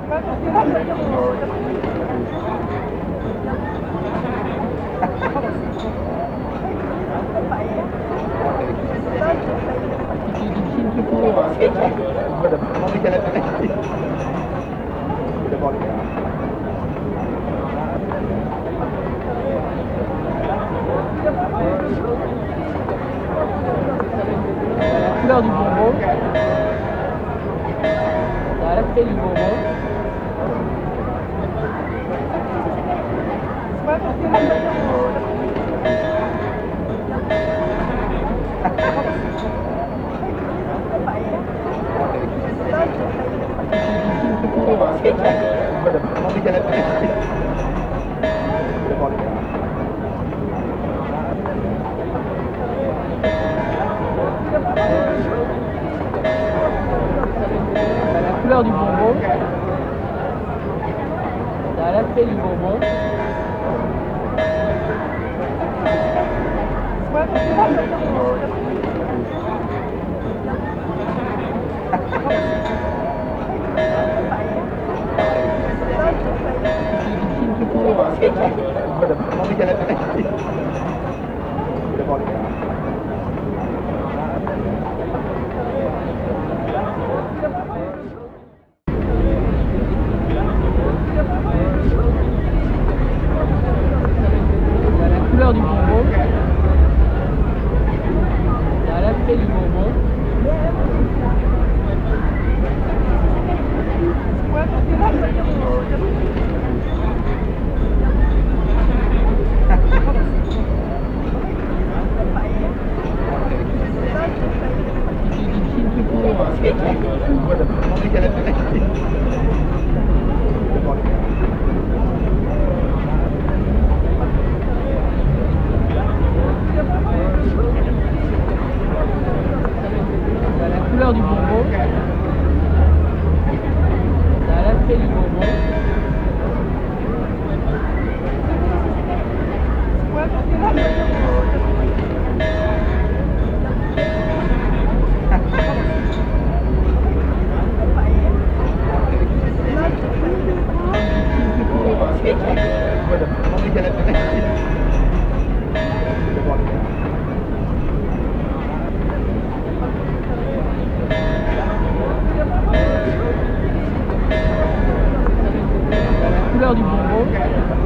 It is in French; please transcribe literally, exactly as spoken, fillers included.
Couleur du bonbon, dans l'aspect du bonbon. La couleur du bonbon, dans l'aspect du bonbon. La couleur du bonbon, dans l'aspect du bonbon. La couleur du bonbon, dans l'aspect du bonbon. La couleur du bonbon,